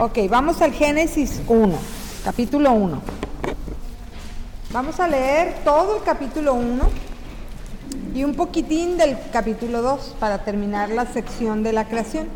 Ok, vamos al Génesis 1, capítulo 1. Vamos a leer todo el capítulo 1 y un poquitín del capítulo 2 para terminar la sección de la creación.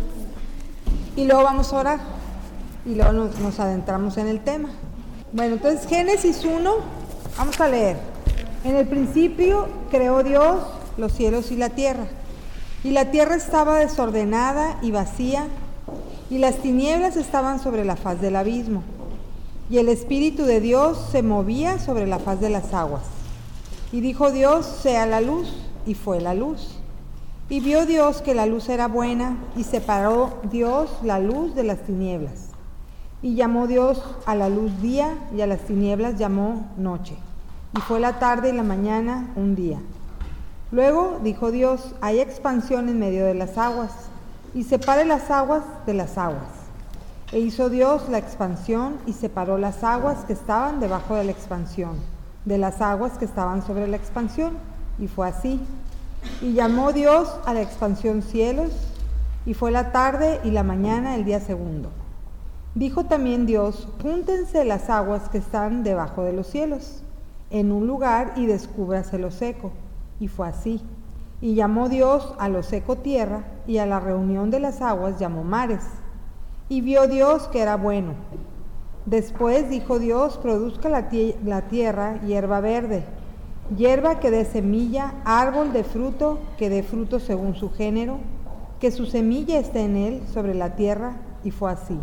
Y luego vamos a orar y luego nos adentramos en el tema. Bueno, entonces Génesis 1, vamos a leer. En el principio creó Dios los cielos y la tierra estaba desordenada y vacía, y las tinieblas estaban sobre la faz del abismo, y el Espíritu de Dios se movía sobre la faz de las aguas. Y dijo Dios: sea la luz, y fue la luz. Y vio Dios que la luz era buena, y separó Dios la luz de las tinieblas. Y llamó Dios a la luz día, y a las tinieblas llamó noche. Y fue la tarde y la mañana un día. Luego dijo Dios: hay expansión en medio de las aguas, y separe las aguas de las aguas. E hizo Dios la expansión, y separó las aguas que estaban debajo de la expansión, de las aguas que estaban sobre la expansión, y fue así. Y llamó Dios a la expansión cielos, y fue la tarde y la mañana el día segundo. Dijo también Dios: júntense las aguas que están debajo de los cielos en un lugar, y descúbrase lo seco. Y fue así. Y llamó Dios a lo seco tierra, y a la reunión de las aguas llamó mares. Y vio Dios que era bueno. Después dijo Dios: produzca la tierra hierba verde, hierba que dé semilla, árbol de fruto que dé fruto según su género, que su semilla esté en él sobre la tierra. Y fue así.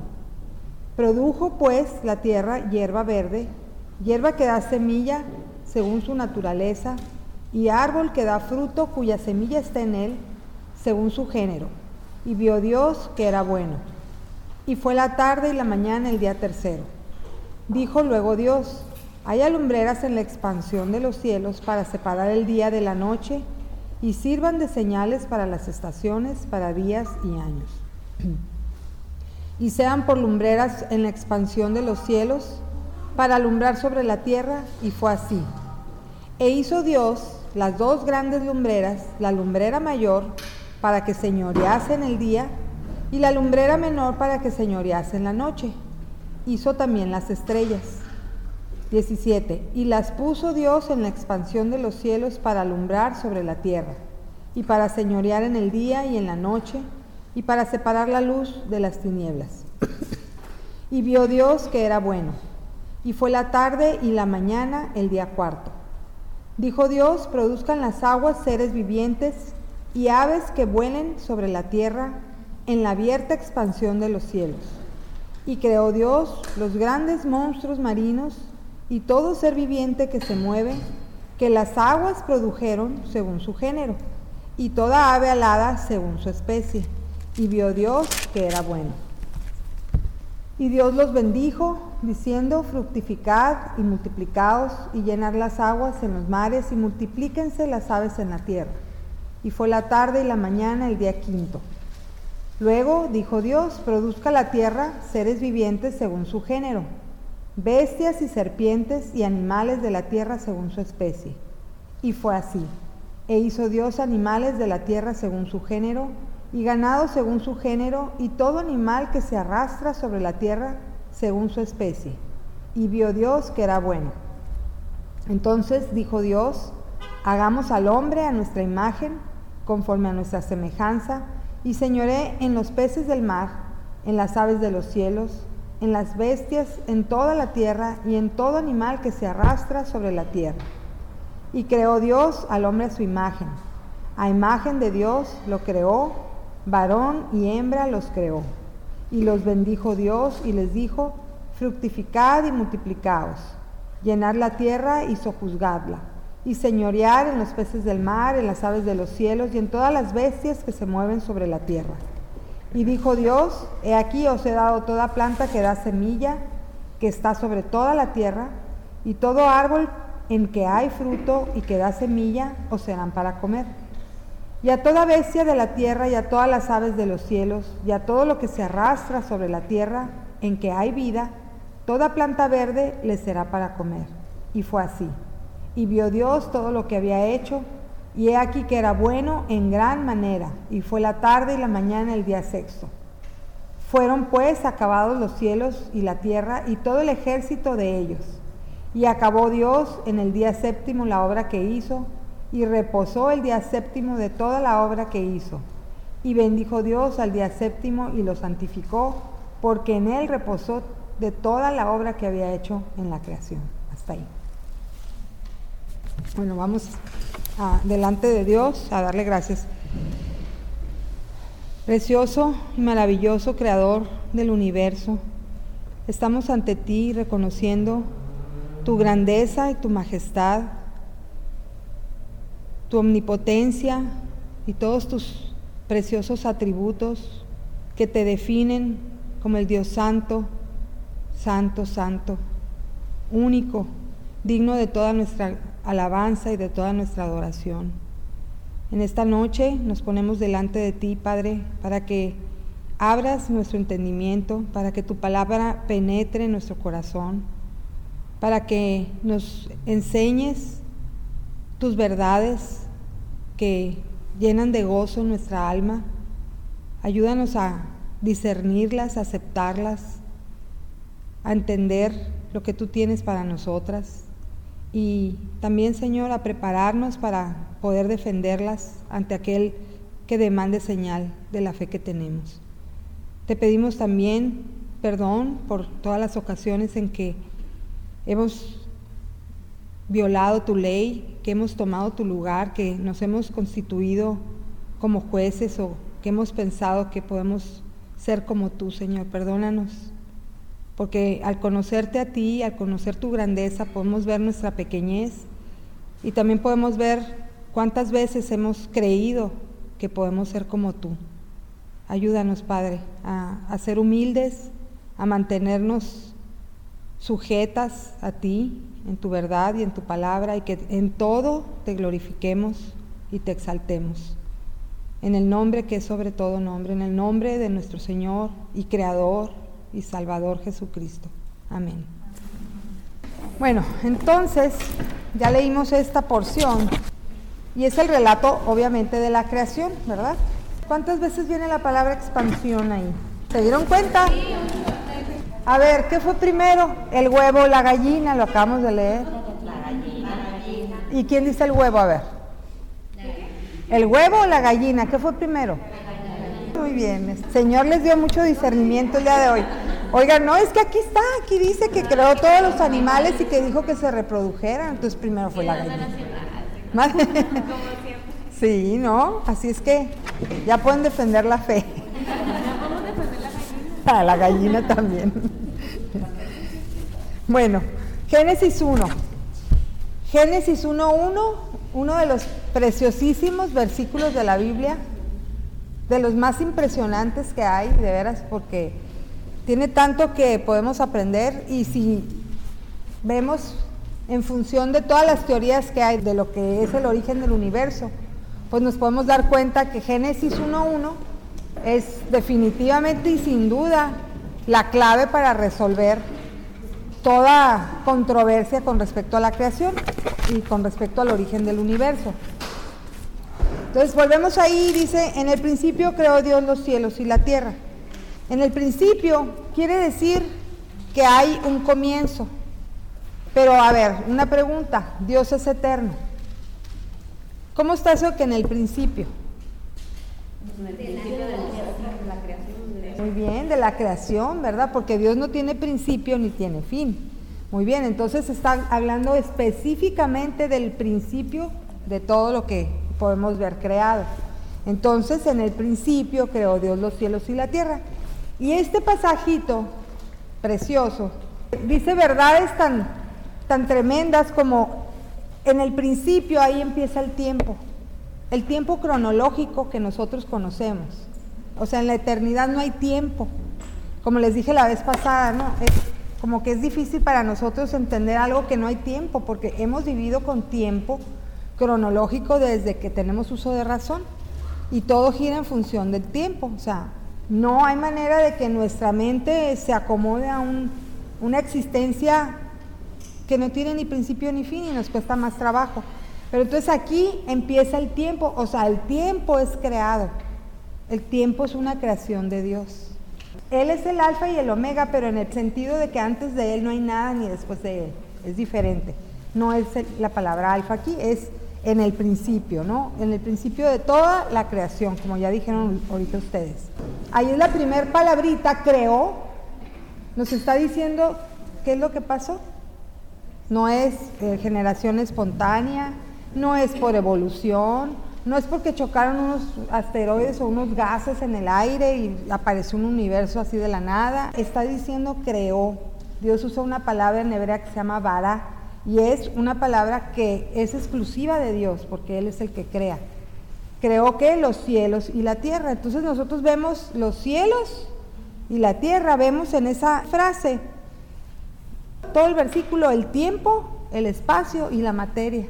Produjo pues la tierra hierba verde, hierba que da semilla según su naturaleza, y árbol que da fruto cuya semilla está en él según su género. Y vio Dios que era bueno. Y fue la tarde y la mañana el día tercero. Dijo luego Dios: haya lumbreras en la expansión de los cielos para separar el día de la noche, y sirvan de señales para las estaciones, para días y años. Y sean por lumbreras en la expansión de los cielos, para alumbrar sobre la tierra. Y fue así. E hizo Dios las dos grandes lumbreras, la lumbrera mayor para que señorease en el día, y la lumbrera menor para que señorease en la noche. Hizo también las estrellas. 17. Y las puso Dios en la expansión de los cielos para alumbrar sobre la tierra, y para señorear en el día y en la noche, y para separar la luz de las tinieblas. Y vio Dios que era bueno. Y fue la tarde y la mañana el día cuarto. Dijo Dios: produzcan las aguas seres vivientes y aves que vuelen sobre la tierra en la abierta expansión de los cielos. Y creó Dios los grandes monstruos marinos y todo ser viviente que se mueve, que las aguas produjeron según su género, y toda ave alada según su especie. Y vio Dios que era bueno. Y Dios los bendijo, diciendo: fructificad y multiplicaos, y llenad las aguas en los mares, y multiplíquense las aves en la tierra. Y fue la tarde y la mañana el día quinto. Luego dijo Dios: produzca la tierra seres vivientes según su género, bestias y serpientes y animales de la tierra según su especie. Y fue así. E hizo Dios animales de la tierra según su género, y ganado según su género, y todo animal que se arrastra sobre la tierra según su especie. Y vio Dios que era bueno. Entonces dijo Dios: hagamos al hombre a nuestra imagen, conforme a nuestra semejanza, y señoree en los peces del mar, en las aves de los cielos, en las bestias, en toda la tierra, y en todo animal que se arrastra sobre la tierra. Y creó Dios al hombre a su imagen. A imagen de Dios lo creó, varón y hembra los creó. Y los bendijo Dios y les dijo: fructificad y multiplicaos, llenad la tierra y sojuzgadla, y señorear en los peces del mar, en las aves de los cielos, y en todas las bestias que se mueven sobre la tierra. Y dijo Dios: he aquí os he dado toda planta que da semilla, que está sobre toda la tierra, y todo árbol en que hay fruto y que da semilla os serán para comer. Y a toda bestia de la tierra, y a todas las aves de los cielos, y a todo lo que se arrastra sobre la tierra, en que hay vida, toda planta verde les será para comer. Y fue así. Y vio Dios todo lo que había hecho, y he aquí que era bueno en gran manera. Y fue la tarde y la mañana el día sexto. Fueron pues acabados los cielos y la tierra y todo el ejército de ellos. Y acabó Dios en el día séptimo la obra que hizo, y reposó el día séptimo de toda la obra que hizo. Y bendijo Dios al día séptimo y lo santificó, porque en él reposó de toda la obra que había hecho en la creación. Hasta ahí. Bueno, vamos delante de Dios a darle gracias. Precioso y maravilloso Creador del universo, estamos ante ti reconociendo tu grandeza y tu majestad, tu omnipotencia y todos tus preciosos atributos que te definen como el Dios santo, santo, santo, único, digno de toda nuestra alabanza y de toda nuestra adoración. En esta noche nos ponemos delante de ti, Padre, para que abras nuestro entendimiento, para que tu palabra penetre en nuestro corazón, para que nos enseñes tus verdades que llenan de gozo nuestra alma. Ayúdanos a discernirlas, a aceptarlas, a entender lo que tú tienes para nosotras y también, Señor, a prepararnos para poder defenderlas ante aquel que demande señal de la fe que tenemos. Te pedimos también perdón por todas las ocasiones en que hemos violado tu ley, que hemos tomado tu lugar, que nos hemos constituido como jueces o que hemos pensado que podemos ser como tú, Señor. Perdónanos, porque al conocerte a ti, al conocer tu grandeza, podemos ver nuestra pequeñez y también podemos ver cuántas veces hemos creído que podemos ser como tú. Ayúdanos, Padre, a ser humildes, a mantenernos sujetas a ti, en tu verdad y en tu palabra, y que en todo te glorifiquemos y te exaltemos. En el nombre que es sobre todo nombre, en el nombre de nuestro Señor y Creador y Salvador Jesucristo. Amén. Bueno, entonces ya leímos esta porción y es el relato obviamente de la creación, ¿verdad? ¿Cuántas veces viene la palabra expansión ahí? ¿Se dieron cuenta? A ver, ¿qué fue primero? ¿El huevo o la gallina? Lo acabamos de leer. La gallina. ¿Y quién dice el huevo? A ver. ¿El huevo o la gallina? ¿Qué fue primero? Muy bien. El Señor les dio mucho discernimiento el día de hoy. Oigan, no, es que aquí está, aquí dice que creó todos los animales y que dijo que se reprodujeran. Entonces primero fue la gallina. Sí, ¿no? Así es que ya pueden defender la fe. A la gallina también. Bueno, Génesis 1. Génesis 1:1, uno de los preciosísimos versículos de la Biblia, de los más impresionantes que hay, de veras, porque tiene tanto que podemos aprender y si vemos en función de todas las teorías que hay de lo que es el origen del universo, pues nos podemos dar cuenta que Génesis 1:1 es definitivamente y sin duda la clave para resolver toda controversia con respecto a la creación y con respecto al origen del universo. Entonces volvemos ahí, dice, en el principio creó Dios los cielos y la tierra. En el principio quiere decir que hay un comienzo. Pero a ver, una pregunta, Dios es eterno. ¿Cómo está eso que en el principio? Muy bien, de la creación, ¿verdad? Porque Dios no tiene principio ni tiene fin. Muy bien, entonces está hablando específicamente del principio de todo lo que podemos ver creado. Entonces, en el principio creó Dios los cielos y la tierra. Y este pasajito precioso dice verdades tan tremendas como en el principio ahí empieza el tiempo cronológico que nosotros conocemos. O sea, en la eternidad no hay tiempo. Como les dije la vez pasada, ¿no? Es como que es difícil para nosotros entender algo que no hay tiempo, porque hemos vivido con tiempo cronológico desde que tenemos uso de razón y todo gira en función del tiempo. O sea, no hay manera de que nuestra mente se acomode a una existencia que no tiene ni principio ni fin y nos cuesta más trabajo. Pero entonces aquí empieza el tiempo, o sea, el tiempo es creado. El tiempo es una creación de Dios. Él es el alfa y el omega, pero en el sentido de que antes de Él no hay nada ni después de Él. Es diferente. No es la palabra alfa aquí, es en el principio, ¿no? En el principio de toda la creación, como ya dijeron ahorita ustedes. Ahí es la primer palabrita, creó. Nos está diciendo qué es lo que pasó. No es generación espontánea, no es por evolución, no es porque chocaron unos asteroides o unos gases en el aire y apareció un universo así de la nada. Está diciendo creó. Dios usa una palabra en hebrea que se llama bara, y es una palabra que es exclusiva de Dios, porque Él es el que crea. Creó ¿qué? Los cielos y la tierra. Entonces nosotros vemos los cielos y la tierra, vemos en esa frase todo el versículo, el tiempo, el espacio y la materia.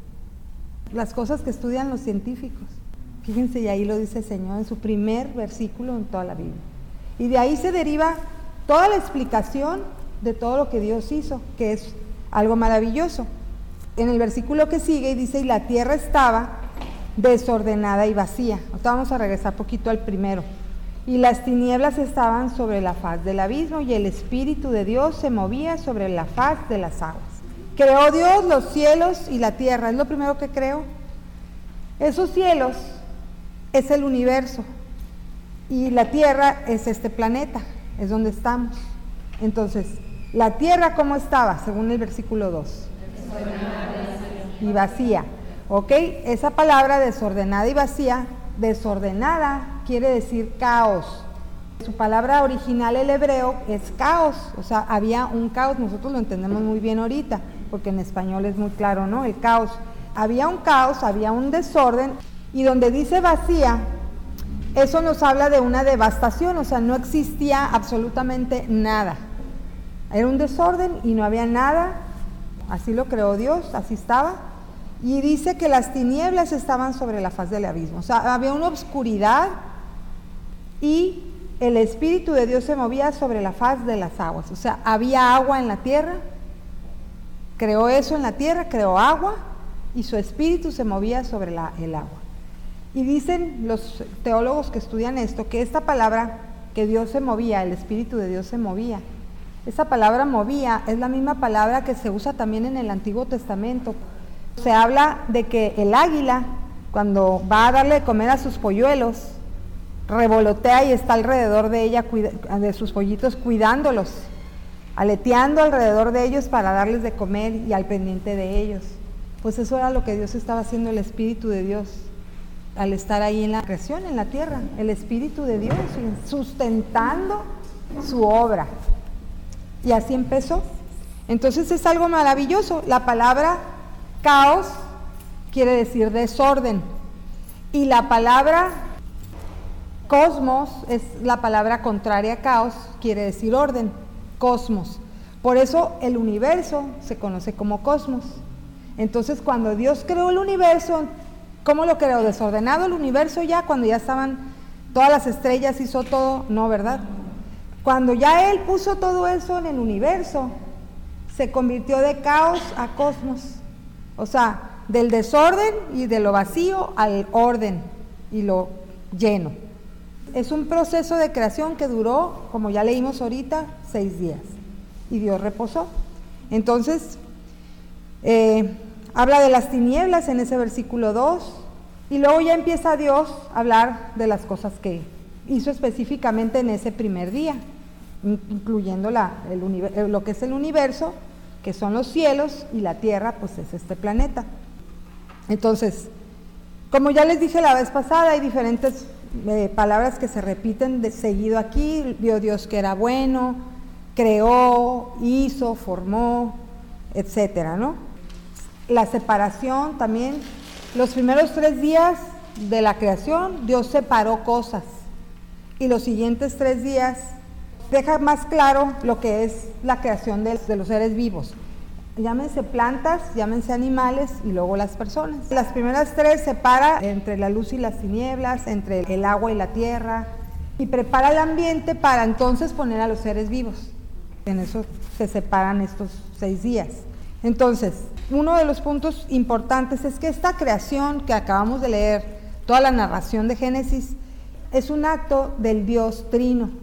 Las cosas que estudian los científicos. Fíjense, y ahí lo dice el Señor en su primer versículo en toda la Biblia. Y de ahí se deriva toda la explicación de todo lo que Dios hizo, que es algo maravilloso. En el versículo que sigue dice, y la tierra estaba desordenada y vacía. Ahorita vamos a regresar poquito al primero. Y las tinieblas estaban sobre la faz del abismo, y el Espíritu de Dios se movía sobre la faz de las aguas. Creó Dios los cielos y la tierra, es lo primero que creó. Esos cielos es el universo, y la tierra es este planeta, es donde estamos. Entonces, la tierra ¿cómo estaba? Según el versículo 2. Y vacía. ¿Ok? Esa palabra desordenada y vacía, desordenada quiere decir caos. Su palabra original, el hebreo, es caos. O sea, había un caos, nosotros lo entendemos muy bien ahorita, porque en español es muy claro, ¿no? El caos. Había un caos, había un desorden, y donde dice vacía, eso nos habla de una devastación, o sea, no existía absolutamente nada. Era un desorden y no había nada, así lo creó Dios, así estaba. Y dice que las tinieblas estaban sobre la faz del abismo, o sea, había una oscuridad y el Espíritu de Dios se movía sobre la faz de las aguas, o sea, había agua en la tierra, creó eso en la tierra, creó agua y su Espíritu se movía sobre el agua. Y dicen los teólogos que estudian esto, que esta palabra que Dios se movía, el Espíritu de Dios se movía, esa palabra movía es la misma palabra que se usa también en el Antiguo Testamento. Se habla de que el águila, cuando va a darle de comer a sus polluelos, revolotea y está alrededor de ella, de sus pollitos, cuidándolos, aleteando alrededor de ellos para darles de comer y al pendiente de ellos. Pues eso era lo que Dios estaba haciendo, el Espíritu de Dios, al estar ahí en la creación, en la tierra, el Espíritu de Dios, sustentando su obra. Y así empezó. Entonces es algo maravilloso. La palabra caos quiere decir desorden. Y la palabra cosmos es la palabra contraria a caos, quiere decir orden, cosmos. Por eso el universo se conoce como cosmos. Entonces cuando Dios creó el universo, ¿cómo lo creó? ¿Desordenado el universo ya? Cuando ya estaban todas las estrellas, hizo todo, no, ¿verdad? Cuando ya Él puso todo eso en el universo, se convirtió de caos a cosmos. O sea, del desorden y de lo vacío al orden y lo lleno. Es un proceso de creación que duró, como ya leímos ahorita, 6 días. Y Dios reposó. Entonces, habla de las tinieblas en ese versículo 2. Y luego ya empieza Dios a hablar de las cosas que hizo específicamente en ese primer día, incluyendo lo que es el universo, que son los cielos, y la tierra, pues es este planeta. Entonces, como ya les dije la vez pasada, hay diferentes palabras que se repiten de seguido aquí. Vio Dios que era bueno, creó, hizo, formó, etcétera, ¿no? La separación también. Los primeros 3 días de la creación, Dios separó cosas, y los siguientes 3 días deja más claro lo que es la creación de los seres vivos. Llámense plantas, llámense animales y luego las personas. Las primeras 3 separa entre la luz y las tinieblas, entre el agua y la tierra, y prepara el ambiente para entonces poner a los seres vivos. En eso se separan estos 6 días. Entonces, uno de los puntos importantes es que esta creación que acabamos de leer, toda la narración de Génesis, es un acto del Dios Trino.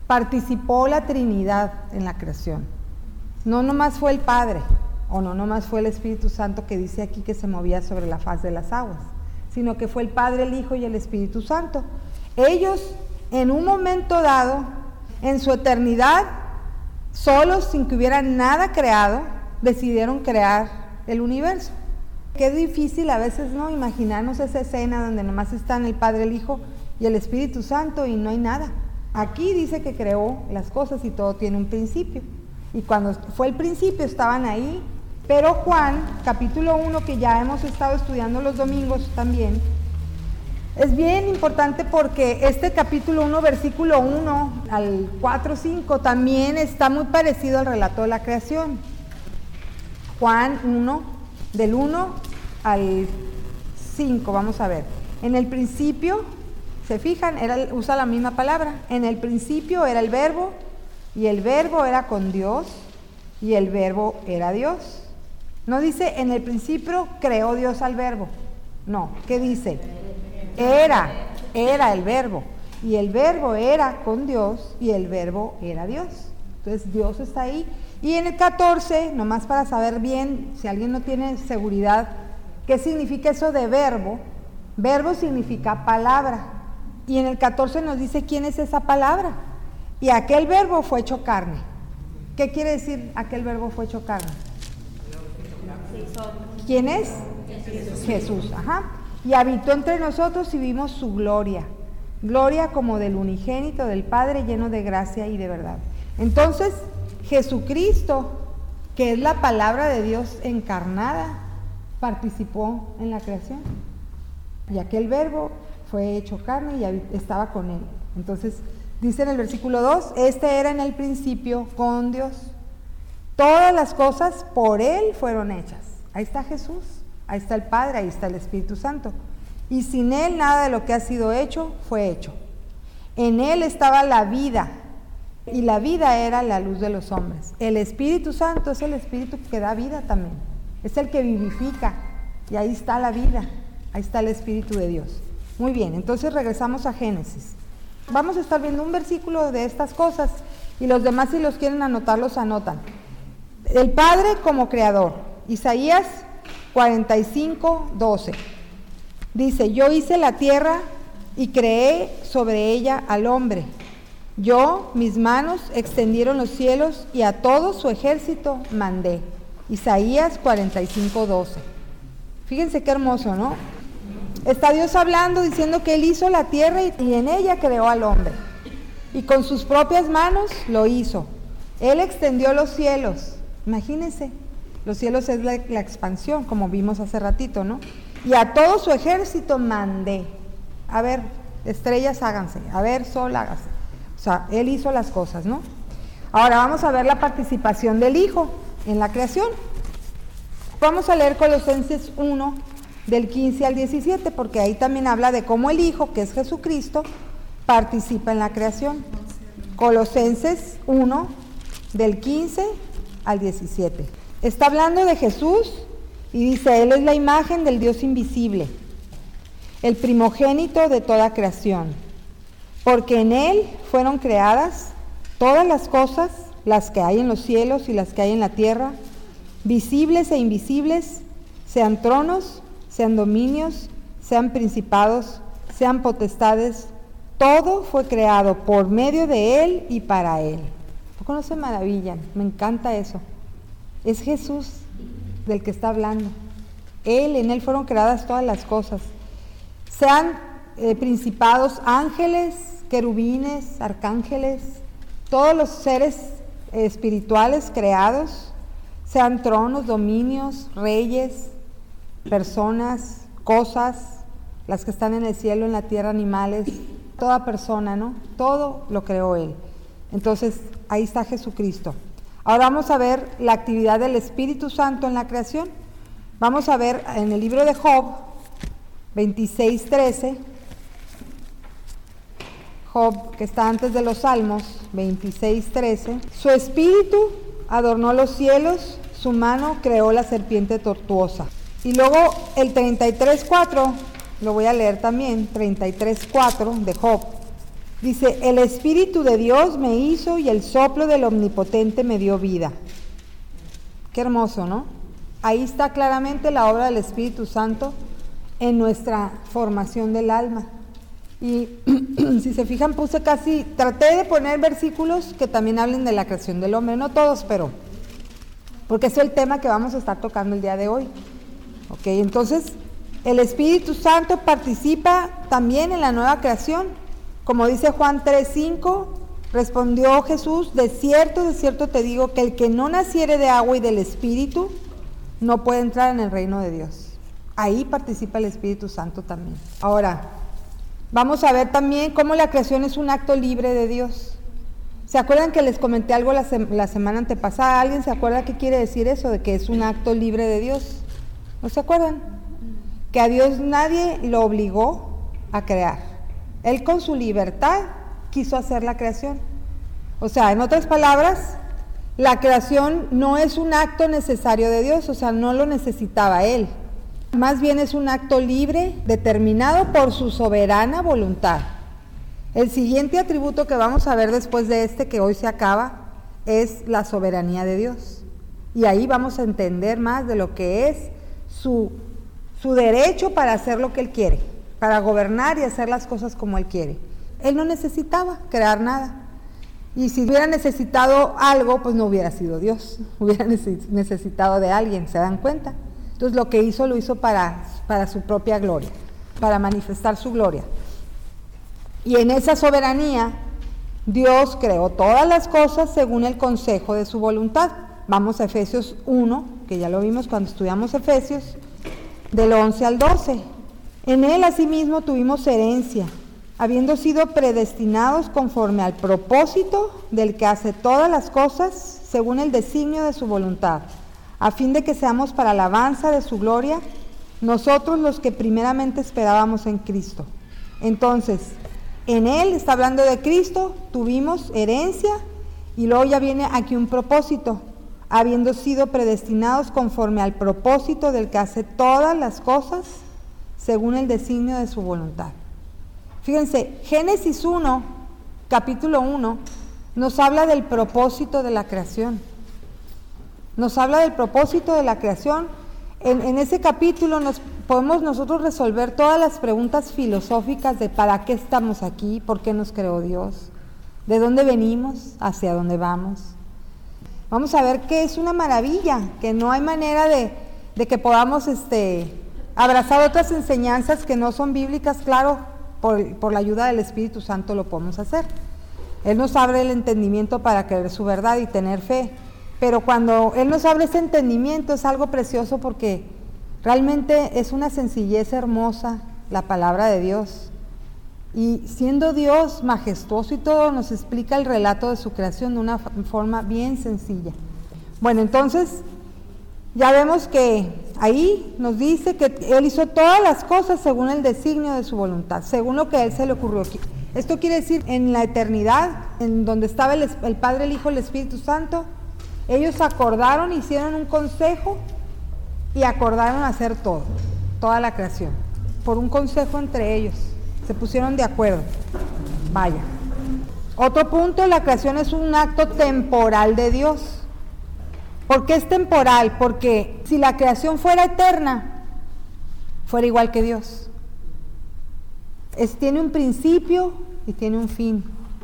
participó la Trinidad en la creación. No nomás fue el Padre, o no nomás fue el Espíritu Santo que dice aquí que se movía sobre la faz de las aguas, sino que fue el Padre, el Hijo y el Espíritu Santo. Ellos, en un momento dado, en su eternidad, solos, sin que hubiera nada creado, decidieron crear el universo. Qué difícil a veces, ¿no?, imaginarnos esa escena donde nomás están el Padre, el Hijo y el Espíritu Santo y no hay nada. Aquí dice que creó las cosas y todo tiene un principio. Y cuando fue el principio estaban ahí. Pero Juan, capítulo 1, que ya hemos estado estudiando los domingos también, es bien importante porque este capítulo 1, versículo 1 al 4-5, también está muy parecido al relato de la creación. Juan 1, del 1 al 5, vamos a ver. En el principio, ¿se fijan? Usa la misma palabra. En el principio era el verbo, y el verbo era con Dios, y el verbo era Dios. No dice, en el principio creó Dios al verbo. No, ¿qué dice? Era el verbo, y el verbo era con Dios, y el verbo era Dios. Entonces Dios está ahí. Y en el 14, nomás para saber bien, si alguien no tiene seguridad, ¿qué significa eso de verbo? Verbo significa palabra. Y en el 14 nos dice quién es esa palabra. Y aquel verbo fue hecho carne. ¿Qué quiere decir aquel verbo fue hecho carne? ¿Quién es? Jesús, ajá. Y habitó entre nosotros y vimos su gloria. Gloria como del unigénito del Padre, lleno de gracia y de verdad. Entonces, Jesucristo, que es la palabra de Dios encarnada, participó en la creación. Y aquel verbo fue hecho carne y estaba con él. Entonces, dice en el versículo 2, este era en el principio con Dios. Todas las cosas por él fueron hechas. Ahí está Jesús, ahí está el Padre, ahí está el Espíritu Santo. Y sin él nada de lo que ha sido hecho fue hecho. En él estaba la vida, y la vida era la luz de los hombres. El Espíritu Santo es el Espíritu que da vida también. Es el que vivifica, y ahí está la vida, ahí está el Espíritu de Dios. Muy bien, entonces regresamos a Génesis. Vamos a estar viendo un versículo de estas cosas, y los demás, si los quieren anotar, los anotan. El Padre como creador. Isaías 45:12. Dice, yo hice la tierra y creé sobre ella al hombre. Yo, mis manos extendieron los cielos y a todo su ejército mandé. Isaías 45:12. Fíjense qué hermoso, ¿no? Está Dios hablando, diciendo que Él hizo la tierra y en ella creó al hombre. Y con sus propias manos lo hizo. Él extendió los cielos. Imagínense, los cielos es la expansión, como vimos hace ratito, ¿no? Y a todo su ejército mandé. A ver, estrellas háganse, a ver, sol hágase. O sea, Él hizo las cosas, ¿no? Ahora vamos a ver la participación del Hijo en la creación. Vamos a leer Colosenses 1, del 15 al 17, porque ahí también habla de cómo el Hijo, que es Jesucristo, participa en la creación. Colosenses 1, del 15 al 17. Está hablando de Jesús y dice, Él es la imagen del Dios invisible, el primogénito de toda creación, porque en Él fueron creadas todas las cosas, las que hay en los cielos y las que hay en la tierra, visibles e invisibles, sean tronos, sean dominios, sean principados, sean potestades, todo fue creado por medio de Él y para Él. ¿Por qué no se maravillan? Me encanta eso. Es Jesús del que está hablando. En Él fueron creadas todas las cosas. Sean principados, ángeles, querubines, arcángeles, todos los seres espirituales creados, sean tronos, dominios, reyes, personas, cosas, las que están en el cielo, en la tierra, animales, toda persona, ¿no? Todo lo creó Él. Entonces, ahí está Jesucristo. Ahora vamos a ver la actividad del Espíritu Santo en la creación. Vamos a ver en el libro de Job 26:13, Job, que está antes de los Salmos, 26:13. Su espíritu adornó los cielos, su mano creó la serpiente tortuosa. Y luego el 33:4, lo voy a leer también, 33:4 de Job. Dice, el Espíritu de Dios me hizo y el soplo del Omnipotente me dio vida. Qué hermoso, ¿no? Ahí está claramente la obra del Espíritu Santo en nuestra formación del alma. Y si se fijan, traté de poner versículos que también hablen de la creación del hombre, no todos, pero porque es el tema que vamos a estar tocando el día de hoy. Ok, entonces el Espíritu Santo participa también en la nueva creación. Como dice Juan 3:5, respondió Jesús, de cierto te digo que el que no naciere de agua y del Espíritu no puede entrar en el reino de Dios. Ahí participa el Espíritu Santo también. Ahora, vamos a ver también cómo la creación es un acto libre de Dios. ¿Se acuerdan que les comenté algo la semana antepasada? ¿Alguien se acuerda qué quiere decir eso, de que es un acto libre de Dios? ¿No se acuerdan? Que a Dios nadie lo obligó a crear. Él con su libertad quiso hacer la creación. O sea, en otras palabras, la creación no es un acto necesario de Dios, o sea, no lo necesitaba Él. Más bien es un acto libre, determinado por su soberana voluntad. El siguiente atributo que vamos a ver después de que hoy se acaba, es la soberanía de Dios. Y ahí vamos a entender más de lo que es su derecho para hacer lo que Él quiere, para gobernar y hacer las cosas como Él quiere. Él no necesitaba crear nada. Y si hubiera necesitado algo, pues no hubiera sido Dios, hubiera necesitado de alguien, ¿se dan cuenta? Entonces lo que hizo, lo hizo para su propia gloria, para manifestar su gloria. Y en esa soberanía, Dios creó todas las cosas según el consejo de su voluntad. Vamos a Efesios 1, que ya lo vimos cuando estudiamos Efesios, del 11 al 12. En Él asimismo tuvimos herencia, habiendo sido predestinados conforme al propósito del que hace todas las cosas según el designio de su voluntad, a fin de que seamos para alabanza de su gloria, nosotros los que primeramente esperábamos en Cristo. Entonces, en Él, está hablando de Cristo, tuvimos herencia, y luego ya viene aquí un propósito, habiendo sido predestinados conforme al propósito del que hace todas las cosas según el designio de su voluntad. Fíjense, Génesis 1, capítulo 1, nos habla del propósito de la creación. Nos habla del propósito de la creación. En ese capítulo podemos nosotros resolver todas las preguntas filosóficas de para qué estamos aquí, por qué nos creó Dios, de dónde venimos, hacia dónde vamos. Vamos a ver que es una maravilla, que no hay manera de que podamos abrazar otras enseñanzas que no son bíblicas. Claro, por la ayuda del Espíritu Santo lo podemos hacer. Él nos abre el entendimiento para creer su verdad y tener fe. Pero cuando Él nos abre ese entendimiento es algo precioso, porque realmente es una sencillez hermosa la palabra de Dios. Y siendo Dios majestuoso y todo, nos explica el relato de su creación de una forma bien sencilla. Bueno, entonces ya vemos que ahí nos dice que Él hizo todas las cosas según el designio de su voluntad, según lo que a Él se le ocurrió. Esto quiere decir, en la eternidad, en donde estaba el Padre, el Hijo, el Espíritu Santo, ellos acordaron, hicieron un consejo y acordaron hacer toda la creación, por un consejo entre ellos, se pusieron de acuerdo. Vaya. Otro punto, la creación es un acto temporal de Dios. ¿Por qué es temporal? Porque si la creación fuera eterna, fuera igual que Dios. Tiene un principio y tiene un fin.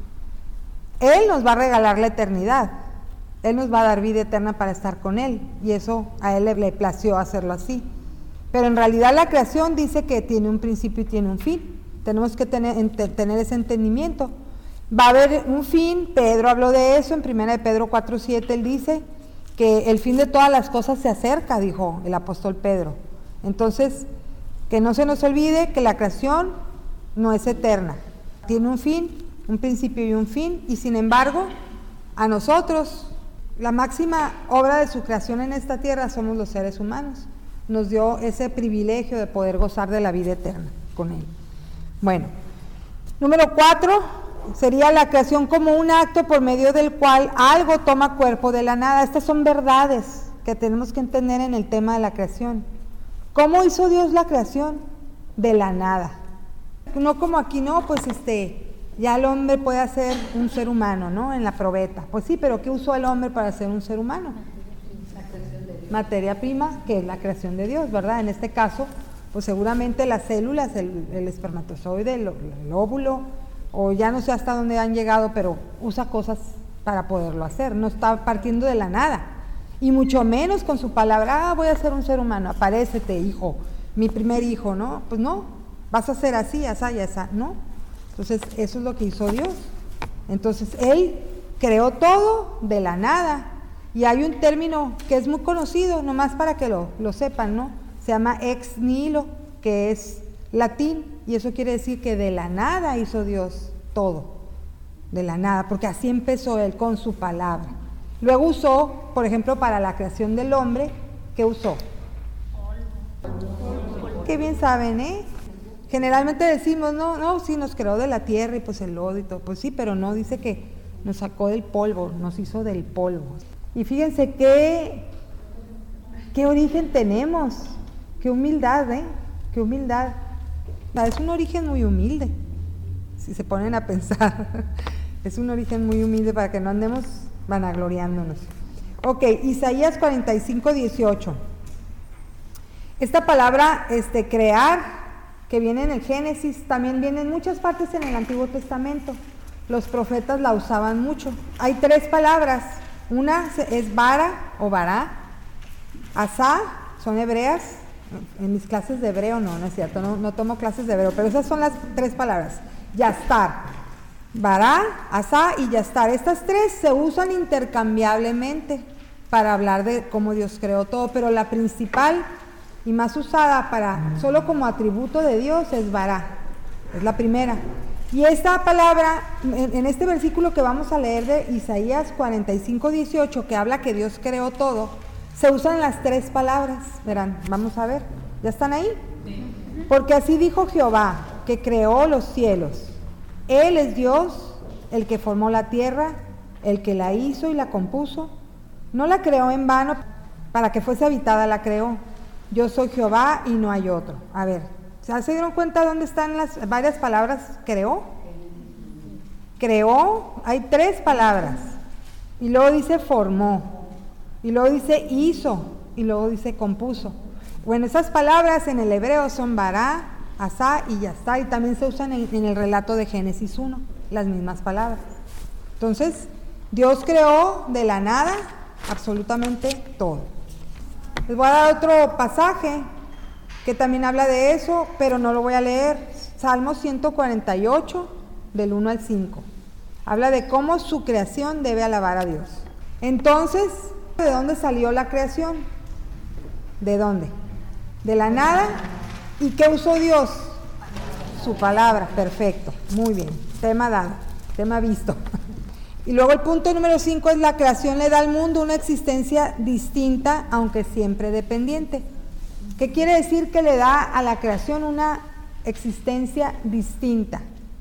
Él nos va a regalar la eternidad. Él nos va a dar vida eterna para estar con Él, y eso a Él le plació hacerlo así. Pero en realidad la creación dice que tiene un principio y tiene un fin. Tenemos que tener ese entendimiento. Va a haber un fin. Pedro habló de eso en 1 Pedro 4:7. Él dice que el fin de todas las cosas se acerca, dijo el apóstol Pedro. Entonces, que no se nos olvide que la creación no es eterna. Tiene un fin, un principio y un fin, y sin embargo, a nosotros, la máxima obra de su creación en esta tierra somos los seres humanos. Nos dio ese privilegio de poder gozar de la vida eterna con Él. Bueno, número 4 sería la creación como un acto por medio del cual algo toma cuerpo de la nada. Estas son verdades que tenemos que entender en el tema de la creación. ¿Cómo hizo Dios la creación? De la nada. No como aquí, no, pues ya el hombre puede hacer un ser humano, ¿no? En la probeta. Pues sí, pero ¿qué usó el hombre para hacer un ser humano? Materia prima, que es la creación de Dios, ¿verdad? En este caso, pues seguramente las células, el espermatozoide, el óvulo, o ya no sé hasta dónde han llegado, pero usa cosas para poderlo hacer, no está partiendo de la nada, y mucho menos con su palabra, voy a ser un ser humano, aparécete, hijo, mi primer hijo, ¿no? Pues no, vas a ser así, asá y asá, ¿no? Entonces, eso es lo que hizo Dios. Entonces, Él creó todo de la nada, y hay un término que es muy conocido, nomás para que lo sepan, ¿no? Se llama ex nihilo, que es latín, y eso quiere decir que de la nada hizo Dios todo, de la nada, porque así empezó Él con su palabra. Luego usó, por ejemplo, para la creación del hombre, ¿qué usó? Qué bien saben, ¿eh? Generalmente decimos, no, sí, nos creó de la tierra y pues el lodo y todo, pues sí, pero no, dice que nos sacó del polvo, nos hizo del polvo. Y fíjense qué origen tenemos, qué humildad, ¿eh? Qué humildad. Es un origen muy humilde, si se ponen a pensar. Es un origen muy humilde para que no andemos vanagloriándonos. Ok, Isaías 45:18. Esta palabra, crear, que viene en el Génesis, también viene en muchas partes en el Antiguo Testamento. Los profetas la usaban mucho. Hay 3 palabras. Una es bara o bará, asá, son hebreas. En mis clases de hebreo no es cierto, no tomo clases de hebreo, pero esas son las 3 palabras. Yastar, bará, asá y yastar. Estas 3 se usan intercambiablemente para hablar de cómo Dios creó todo, pero la principal y más usada solo como atributo de Dios es bará, es la primera. Y esta palabra, en este versículo que vamos a leer de Isaías 45:18, que habla que Dios creó todo, se usan las 3 palabras, verán, vamos a ver, ¿ya están ahí? Porque así dijo Jehová, que creó los cielos. Él es Dios, el que formó la tierra, el que la hizo y la compuso. No la creó en vano, para que fuese habitada la creó. Yo soy Jehová y no hay otro. A ver, ¿se dieron cuenta dónde están las varias palabras creó? Creó, hay 3 palabras. Y luego dice formó. Y luego dice hizo, y luego dice compuso. Bueno, esas palabras en el hebreo son bará, asá y yastá, y también se usan en el relato de Génesis 1, las mismas palabras. Entonces, Dios creó de la nada absolutamente todo. Les voy a dar otro pasaje que también habla de eso, pero no lo voy a leer. Salmo 148, del 1 al 5. Habla de cómo su creación debe alabar a Dios. Entonces, ¿de dónde salió la creación? ¿De dónde? De la nada. ¿Y qué usó Dios? Su palabra. Perfecto, muy bien. Tema dado, tema visto. Y luego el punto número 5 es: la creación le da al mundo una existencia distinta, aunque siempre dependiente. ¿Qué quiere decir que le da a la creación una existencia distinta?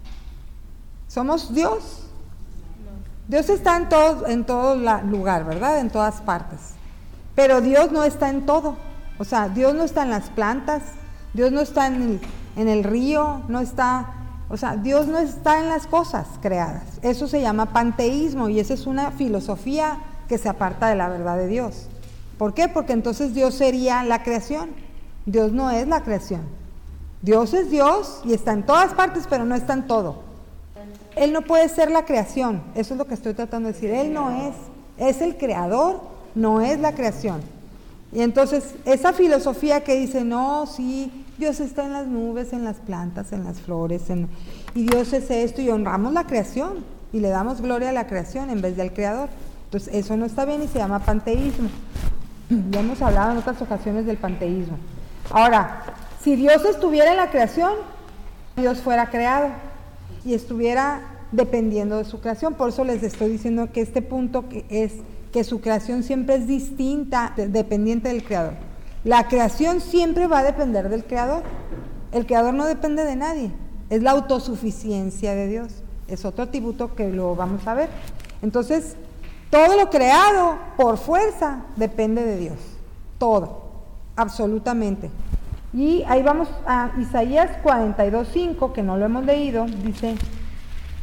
¿Somos Dios? Dios está en todo lugar, ¿verdad? En todas partes. Pero Dios no está en todo. O sea, Dios no está en las plantas, Dios no está en el río, no está... O sea, Dios no está en las cosas creadas. Eso se llama panteísmo, y esa es una filosofía que se aparta de la verdad de Dios. ¿Por qué? Porque entonces Dios sería la creación. Dios no es la creación. Dios es Dios y está en todas partes, pero no está en todo. Él no puede ser la creación. Eso es lo que estoy tratando de decir. Él no es el creador, no es la creación. Y entonces esa filosofía que dice, no, sí, Dios está en las nubes, en las plantas, en las flores, y Dios es esto, y honramos la creación y le damos gloria a la creación en vez del creador. Entonces eso no está bien y se llama panteísmo. Ya hemos hablado en otras ocasiones del panteísmo. Ahora, si Dios estuviera en la creación, Dios fuera creado y estuviera dependiendo de su creación. Por eso les estoy diciendo que este punto es que su creación siempre es distinta, dependiente del creador. La creación siempre va a depender del creador. El creador no depende de nadie. Es la autosuficiencia de Dios. Es otro atributo que lo vamos a ver. Entonces, todo lo creado por fuerza depende de Dios. Todo, absolutamente. Y ahí vamos a Isaías 42:5, que no lo hemos leído. Dice: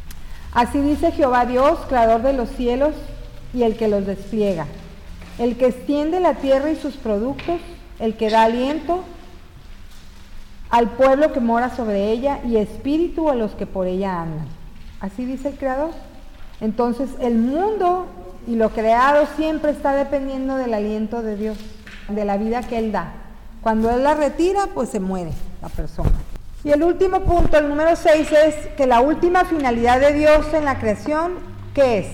Así dice Jehová Dios, creador de los cielos y el que los despliega, el que extiende la tierra y sus productos, el que da aliento al pueblo que mora sobre ella y espíritu a los que por ella andan. Así dice el creador. Entonces el mundo y lo creado siempre está dependiendo del aliento de Dios, de la vida que Él da. Cuando Él la retira, pues se muere la persona. Y el último punto, el número 6, es que la última finalidad de Dios en la creación, ¿qué es?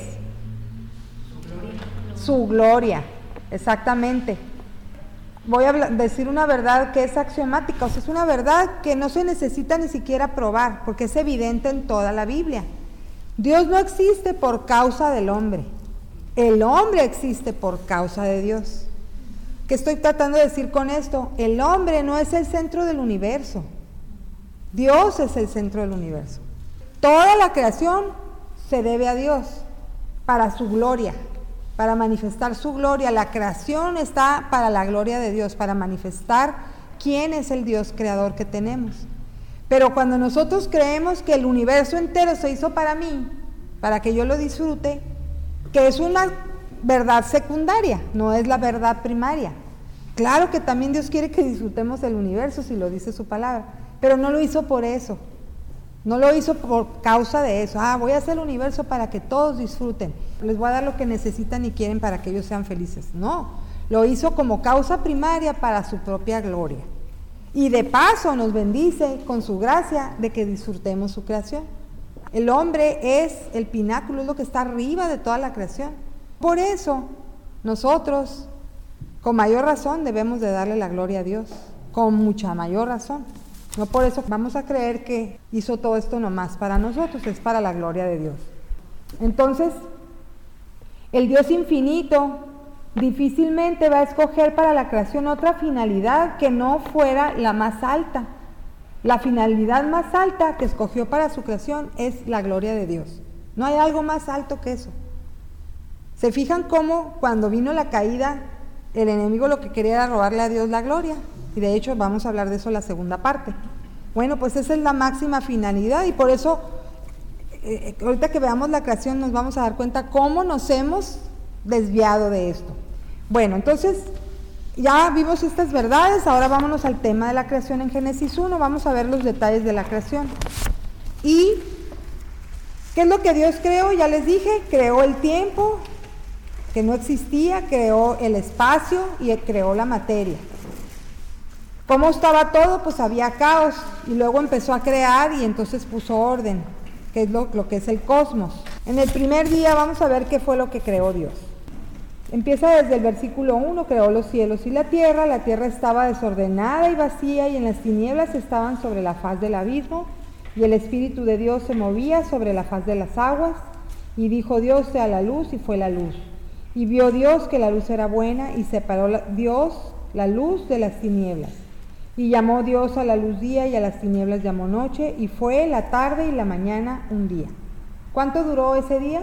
Su gloria, exactamente. Voy a decir una verdad que es axiomática, o sea, es una verdad que no se necesita ni siquiera probar, porque es evidente en toda la Biblia. Dios no existe por causa del hombre, el hombre existe por causa de Dios. ¿Qué estoy tratando de decir con esto? El hombre no es el centro del universo, Dios es el centro del universo. Toda la creación se debe a Dios para su gloria, para manifestar su gloria. La creación está para la gloria de Dios, para manifestar quién es el Dios creador que tenemos. Pero cuando nosotros creemos que el universo entero se hizo para mí, para que yo lo disfrute, que es una verdad secundaria, no es la verdad primaria. Claro que también Dios quiere que disfrutemos el universo, si lo dice su palabra, pero no lo hizo por eso, no lo hizo por causa de eso. Voy a hacer el universo para que todos disfruten, les voy a dar lo que necesitan y quieren para que ellos sean felices. No, lo hizo como causa primaria para su propia gloria. Y de paso nos bendice con su gracia de que disfrutemos su creación. El hombre es el pináculo, es lo que está arriba de toda la creación. Por eso nosotros, con mayor razón, debemos de darle la gloria a Dios, con mucha mayor razón. No por eso vamos a creer que hizo todo esto nomás para nosotros, es para la gloria de Dios. Entonces, el Dios infinito difícilmente va a escoger para la creación otra finalidad que no fuera la más alta. La finalidad más alta que escogió para su creación es la gloria de Dios. No hay algo más alto que eso. ¿Se fijan cómo cuando vino la caída, el enemigo lo que quería era robarle a Dios la gloria? Y de hecho vamos a hablar de eso en la segunda parte. Bueno, pues esa es la máxima finalidad y por eso, ahorita que veamos la creación nos vamos a dar cuenta cómo nos hemos desviado de esto. Bueno, entonces ya vimos estas verdades, ahora vámonos al tema de la creación en Génesis 1, vamos a ver los detalles de la creación. ¿Y qué es lo que Dios creó? Ya les dije, creó el tiempo, que no existía, creó el espacio y creó la materia. ¿Cómo estaba todo? Pues había caos y luego empezó a crear y entonces puso orden, que es lo que es el cosmos. En el primer día vamos a ver qué fue lo que creó Dios. Empieza desde el versículo 1, creó los cielos y la tierra estaba desordenada y vacía y en las tinieblas estaban sobre la faz del abismo y el Espíritu de Dios se movía sobre la faz de las aguas y dijo Dios sea la luz y fue la luz. Y vio Dios que la luz era buena y separó Dios la luz de las tinieblas. Y llamó Dios a la luz día y a las tinieblas llamó noche y fue la tarde y la mañana un día. ¿Cuánto duró ese día?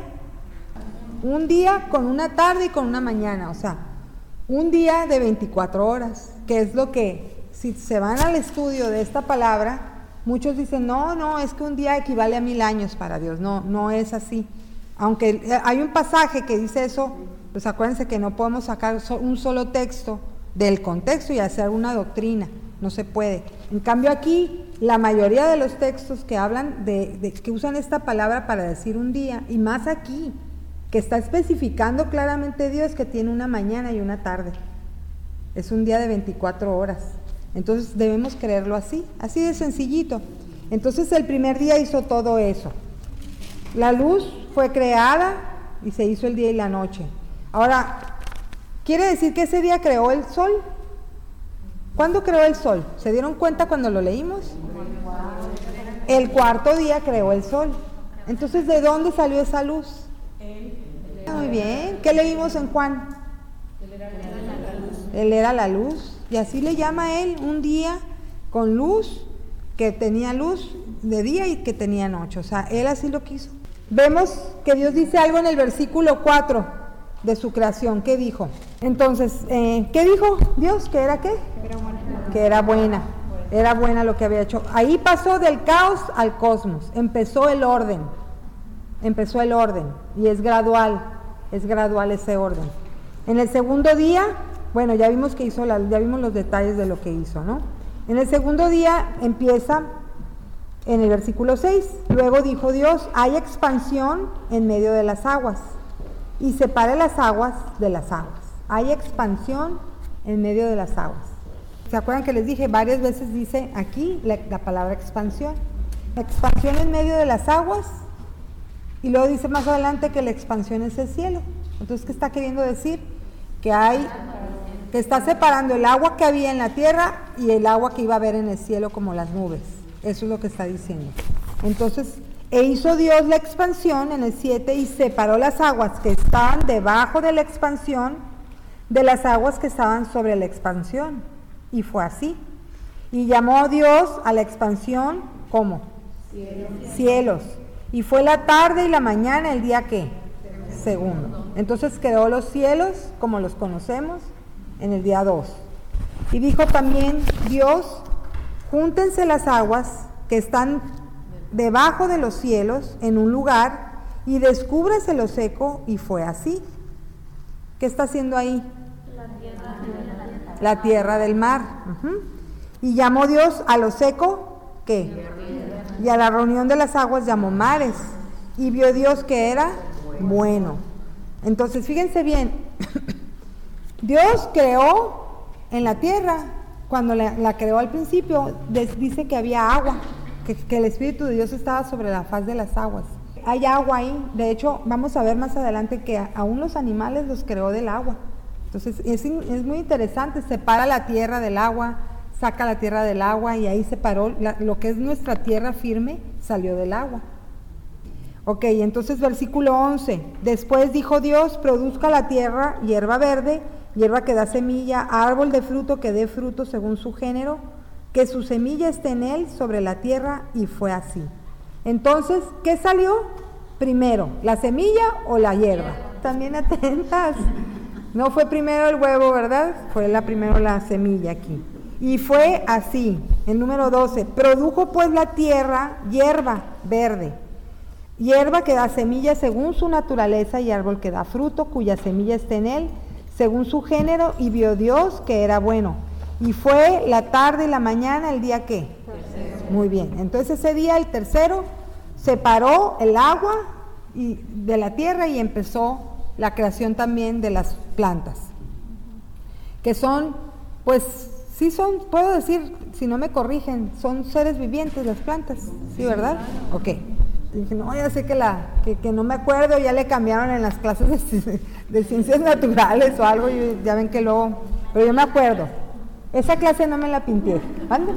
Un día con una tarde y con una mañana, o sea, un día de 24 horas, que es lo que, si se van al estudio de esta palabra, muchos dicen, no, es que un día equivale a 1000 años para Dios. No es así. Aunque hay un pasaje que dice eso, pues acuérdense que no podemos sacar un solo texto del contexto y hacer una doctrina, no se puede. En cambio aquí, la mayoría de los textos que hablan que usan esta palabra para decir un día, y más aquí, que está especificando claramente Dios que tiene una mañana y una tarde. Es un día de 24 horas. Entonces debemos creerlo así de sencillito. Entonces el primer día hizo todo eso. La luz fue creada y se hizo el día y la noche. Ahora, ¿quiere decir que ese día creó el sol? ¿Cuándo creó el sol? ¿Se dieron cuenta cuando lo leímos? El cuarto día creó el sol. Entonces, ¿de dónde salió esa luz? Muy bien. ¿Qué leímos en Juan? Él era la luz. Y así le llama a él un día con luz, que tenía luz de día y que tenía noche. O sea, él así lo quiso. Vemos que Dios dice algo en el versículo 4 de su creación. ¿Qué dijo? Entonces, ¿qué dijo Dios? ¿Que era qué? Que era buena. Era buena lo que había hecho. Ahí pasó del caos al cosmos. Empezó el orden. empezó el orden, y es gradual ese orden. En el segundo día, bueno, ya vimos ya vimos los detalles de lo que hizo, ¿no? En el segundo día empieza en el versículo 6, luego dijo Dios, hay expansión en medio de las aguas, y separe las aguas de las aguas. Hay expansión en medio de las aguas. ¿Se acuerdan que les dije? Varias veces dice aquí la palabra expansión. Expansión en medio de las aguas, y luego dice más adelante que la expansión es el cielo. Entonces, ¿qué está queriendo decir? Que está separando el agua que había en la tierra y el agua que iba a haber en el cielo como las nubes. Eso es lo que está diciendo. Entonces, hizo Dios la expansión en el 7 y separó las aguas que estaban debajo de la expansión de las aguas que estaban sobre la expansión. Y fue así. Y llamó Dios a la expansión, ¿cómo? Cielos. Y fue la tarde y la mañana el día ¿qué? Segundo. Entonces creó los cielos como los conocemos en el día 2. Y dijo también Dios, júntense las aguas que están debajo de los cielos en un lugar y descúbrase lo seco, y fue así. ¿Qué está haciendo ahí? La tierra del mar. Y llamó Dios a lo seco, ¿qué? Y a la reunión de las aguas llamó mares, y vio Dios que era bueno. Entonces, fíjense bien, Dios creó en la tierra, cuando la creó al principio, dice que había agua, que el Espíritu de Dios estaba sobre la faz de las aguas. Hay agua ahí, de hecho, vamos a ver más adelante que aún los animales los creó del agua. Entonces, es muy interesante, separa la tierra del agua, saca la tierra del agua, y ahí separó lo que es nuestra tierra firme, salió del agua. Ok, entonces versículo 11, después dijo Dios, produzca la tierra hierba verde, hierba que da semilla, árbol de fruto que dé fruto según su género, que su semilla esté en él sobre la tierra, y fue así. Entonces, ¿qué salió primero, la semilla o la hierba? También atentas, no fue primero el huevo, ¿verdad? Fue primero la semilla aquí. Y fue así, el número 12, produjo pues la tierra hierba verde, hierba que da semilla según su naturaleza, y árbol que da fruto, cuya semilla esté en él, según su género, y vio Dios que era bueno. Y fue la tarde y la mañana el día ¿qué? Tercero. Muy bien, entonces ese día, el tercero, separó el agua de la tierra, y empezó la creación también de las plantas, que son, pues, sí son, puedo decir, si no me corrigen, son seres vivientes las plantas, ¿sí, verdad? Ok. Dije, no, ya sé que no me acuerdo, ya le cambiaron en las clases de ciencias naturales o algo, y ya ven que luego, pero yo me acuerdo. Esa clase no me la pinté. ¿Ande?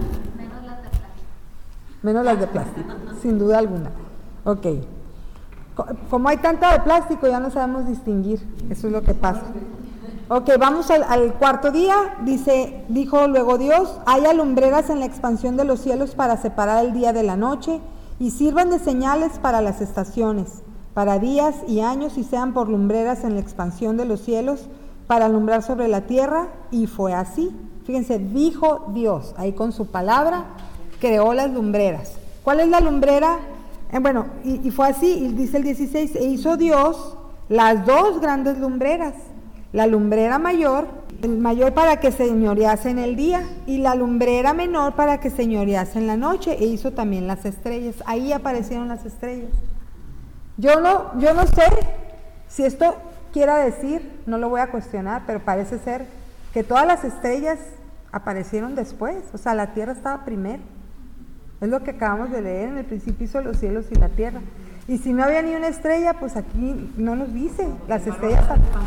Menos las de plástico, sin duda alguna. Ok. Como hay tanta de plástico, ya no sabemos distinguir. Eso es lo que pasa. Ok, vamos al cuarto día. Dijo luego Dios, haya lumbreras en la expansión de los cielos para separar el día de la noche, y sirvan de señales para las estaciones, para días y años, y sean por lumbreras en la expansión de los cielos, para alumbrar sobre la tierra, y fue así. Fíjense, dijo Dios, ahí con su palabra, creó las lumbreras. ¿Cuál es la lumbrera? Y fue así, y dice el 16, e hizo Dios las dos grandes lumbreras, la lumbrera mayor, el mayor para que señorease en el día, y la lumbrera menor para que señorease en la noche, e hizo también las estrellas. Ahí aparecieron las estrellas. Yo no sé si esto quiera decir, no lo voy a cuestionar, pero parece ser que todas las estrellas aparecieron después, o sea, la tierra estaba primero. Es lo que acabamos de leer, en el principio hizo los cielos y la tierra. Y si no había ni una estrella, pues aquí no nos dice, las estrellas...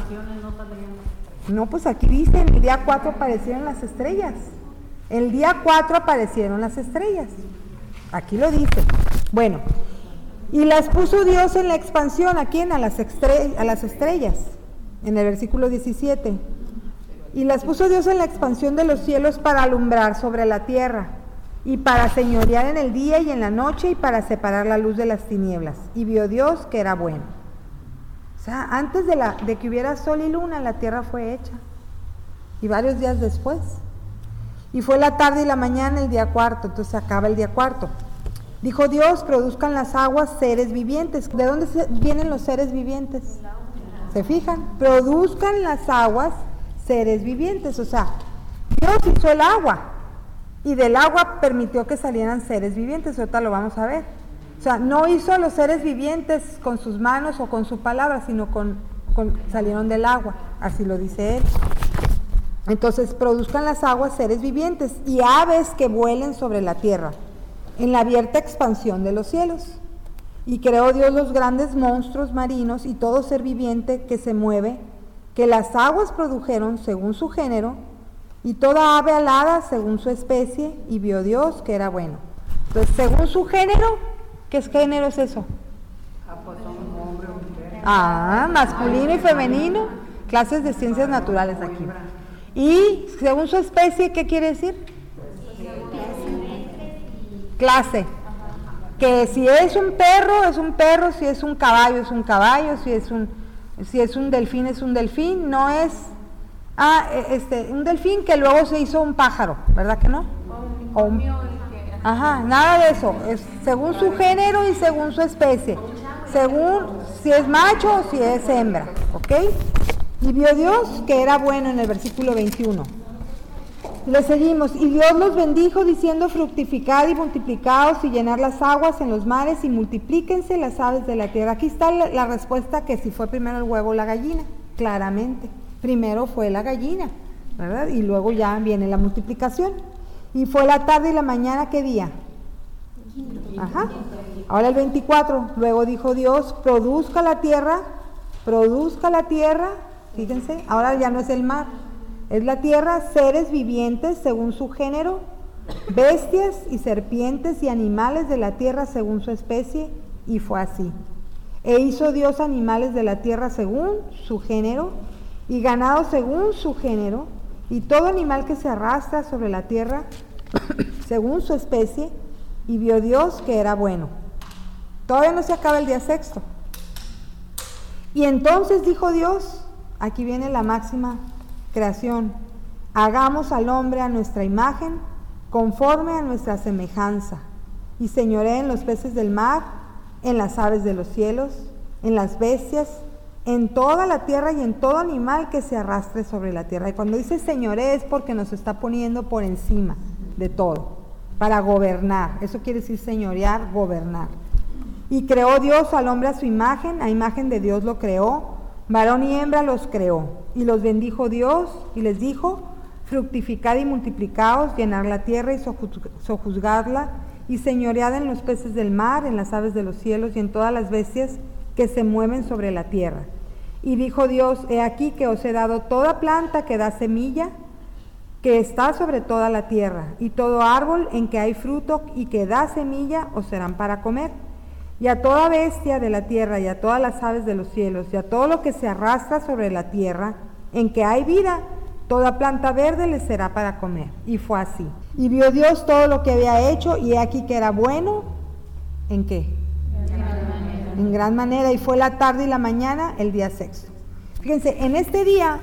No, pues aquí dice, en el día 4 aparecieron las estrellas. El día 4 aparecieron las estrellas. Aquí lo dice. Bueno, y las puso Dios en la expansión, ¿a quién? A las estrellas, en el versículo 17. Y las puso Dios en la expansión de los cielos para alumbrar sobre la tierra, y para señorear en el día y en la noche, y para separar la luz de las tinieblas. Y vio Dios que era bueno. O sea, antes de que hubiera sol y luna, la tierra fue hecha. Y varios días después. Y fue la tarde y la mañana el día cuarto, entonces acaba el día cuarto. Dijo Dios, produzcan las aguas seres vivientes. ¿De dónde vienen los seres vivientes? ¿Se fijan? Produzcan las aguas seres vivientes. O sea, Dios hizo el agua y del agua permitió que salieran seres vivientes. Ahorita lo vamos a ver. O sea, no hizo a los seres vivientes con sus manos o con su palabra, sino salieron del agua. Así lo dice él. Entonces, produzcan las aguas seres vivientes y aves que vuelen sobre la tierra, en la abierta expansión de los cielos. Y creó Dios los grandes monstruos marinos y todo ser viviente que se mueve, que las aguas produjeron según su género, y toda ave alada según su especie, y vio Dios que era bueno. Entonces, según su género, ¿qué género es eso? Masculino y femenino, clases de ciencias naturales aquí. Y según su especie, ¿qué quiere decir? Clase. Que si es un perro, si es un caballo, es un caballo, si es un delfín, es un delfín. No es un delfín que luego se hizo un pájaro, ¿verdad que no? Nada de eso. Es según su género y según su especie. Según si es macho o si es hembra, ¿ok? Y vio Dios que era bueno en el versículo 21. Le seguimos. Y Dios los bendijo diciendo: fructificad y multiplicaos y llenad las aguas en los mares y multiplíquense las aves de la tierra. Aquí está la respuesta, que si fue primero el huevo o la gallina. Claramente. Primero fue la gallina, ¿verdad? Y luego ya viene la multiplicación. Y fue la tarde y la mañana, ¿qué día? Ahora el 24. Luego dijo Dios: produzca la tierra. Fíjense, ahora ya no es el mar, es la tierra, seres vivientes según su género, bestias y serpientes y animales de la tierra según su especie, y fue así. E hizo Dios animales de la tierra según su género, y ganado según su género, y todo animal que se arrastra sobre la tierra según su especie, y vio Dios que era bueno. Todavía no se acaba el día sexto. Y entonces dijo Dios, aquí viene la máxima creación: hagamos al hombre a nuestra imagen, conforme a nuestra semejanza, y señoree en los peces del mar, en las aves de los cielos, en las bestias, en toda la tierra y en todo animal que se arrastre sobre la tierra. Y cuando dice señoree es porque nos está poniendo por encima de todo, para gobernar. Eso quiere decir señorear, gobernar. Y creó Dios al hombre a su imagen, a imagen de Dios lo creó, varón y hembra los creó. Y los bendijo Dios y les dijo: fructificad y multiplicaos, llenad la tierra y sojuzgadla, y señoread en los peces del mar, en las aves de los cielos y en todas las bestias que se mueven sobre la tierra. Y dijo Dios: he aquí que os he dado toda planta que da semilla, que está sobre toda la tierra, y todo árbol en que hay fruto y que da semilla os serán para comer. Y a toda bestia de la tierra, y a todas las aves de los cielos, y a todo lo que se arrastra sobre la tierra, en que hay vida, toda planta verde les será para comer. Y fue así. Y vio Dios todo lo que había hecho, y he aquí que era bueno. ¿En qué? En gran manera. Y fue la tarde y la mañana, el día sexto. Fíjense, en este día,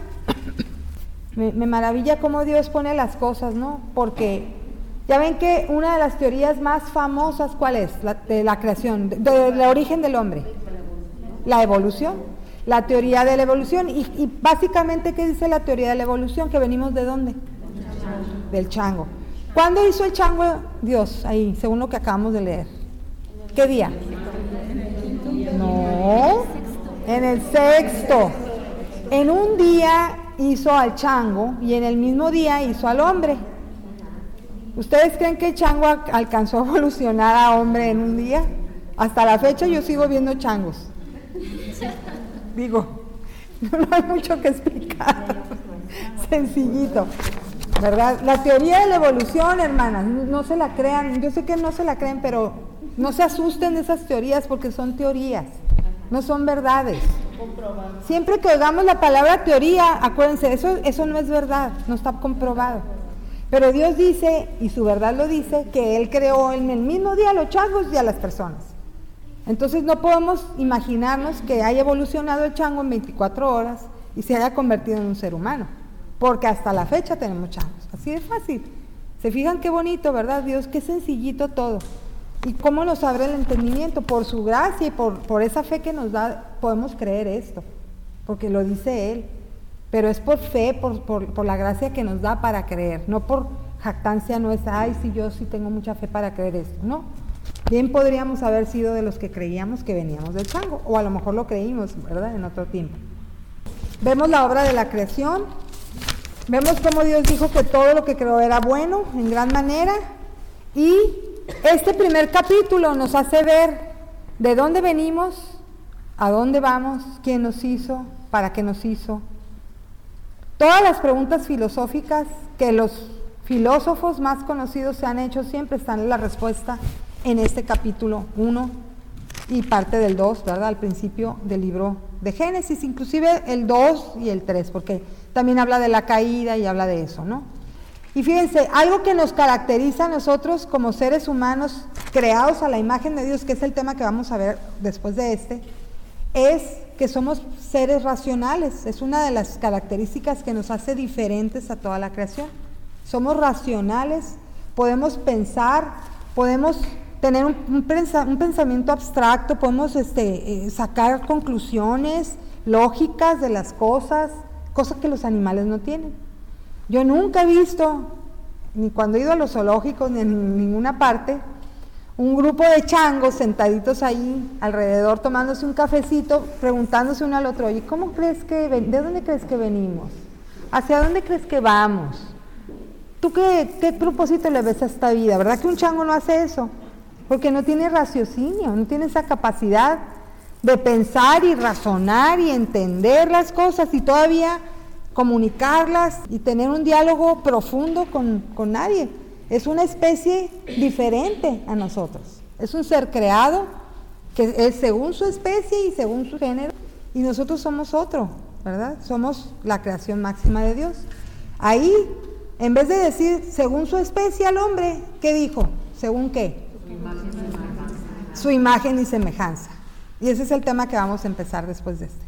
me maravilla cómo Dios pone las cosas, ¿no? Porque ya ven que una de las teorías más famosas, ¿cuál es? De la creación, del origen del hombre. La evolución. La teoría de la evolución. Y básicamente, ¿qué dice la teoría de la evolución? ¿Que venimos de dónde? Del chango. ¿Cuándo hizo el chango Dios? Ahí, según lo que acabamos de leer. ¿Qué día? No, en el sexto. En un día hizo al chango y en el mismo día hizo al hombre. ¿Ustedes creen que el chango alcanzó a evolucionar a hombre en un día? Hasta la fecha yo sigo viendo changos. Digo, no hay mucho que explicar. Sencillito, ¿verdad? La teoría de la evolución, hermanas, no se la crean. Yo sé que no se la creen, pero no se asusten de esas teorías porque son teorías, no son verdades. Siempre que oigamos la palabra teoría, acuérdense, eso no es verdad, no está comprobado. Pero Dios dice, y su verdad lo dice, que Él creó en el mismo día a los changos y a las personas. Entonces no podemos imaginarnos que haya evolucionado el chango en 24 horas y se haya convertido en un ser humano, porque hasta la fecha tenemos changos. Así de fácil. Se fijan qué bonito, ¿verdad? Dios, qué sencillito todo. ¿Y cómo nos abre el entendimiento? Por su gracia y por esa fe que nos da, podemos creer esto, porque lo dice Él. Pero es por fe, por la gracia que nos da para creer, no por jactancia, no es, ay, si yo sí tengo mucha fe para creer esto, no. Bien podríamos haber sido de los que creíamos que veníamos del chango, o a lo mejor lo creímos, ¿verdad?, en otro tiempo. Vemos la obra de la creación, vemos cómo Dios dijo que todo lo que creó era bueno, en gran manera, y este primer capítulo nos hace ver de dónde venimos, a dónde vamos, quién nos hizo, para qué nos hizo. Todas las preguntas filosóficas que los filósofos más conocidos se han hecho siempre están en la respuesta en este capítulo 1 y parte del 2, ¿verdad? Al principio del libro de Génesis, inclusive el 2 y el 3, porque también habla de la caída y habla de eso, ¿no? Y fíjense, algo que nos caracteriza a nosotros como seres humanos creados a la imagen de Dios, que es el tema que vamos a ver después de este, es que somos seres racionales. Es una de las características que nos hace diferentes a toda la creación. Somos racionales, podemos pensar, podemos tener un pensamiento abstracto, podemos sacar conclusiones lógicas de las cosas que los animales no tienen. Yo nunca he visto, ni cuando he ido a los zoológicos, ni en ninguna parte, un grupo de changos sentaditos ahí alrededor tomándose un cafecito, preguntándose uno al otro, oye, ¿de dónde crees que venimos? ¿Hacia dónde crees que vamos? ¿Tú qué propósito le ves a esta vida? ¿Verdad que un chango no hace eso? Porque no tiene raciocinio, no tiene esa capacidad de pensar y razonar y entender las cosas y todavía comunicarlas y tener un diálogo profundo con nadie. Es una especie diferente a nosotros. Es un ser creado que es según su especie y según su género, y nosotros somos otro, ¿verdad? Somos la creación máxima de Dios. Ahí, en vez de decir según su especie al hombre, ¿qué dijo? ¿Según qué? Su imagen y semejanza. Y ese es el tema que vamos a empezar después de este.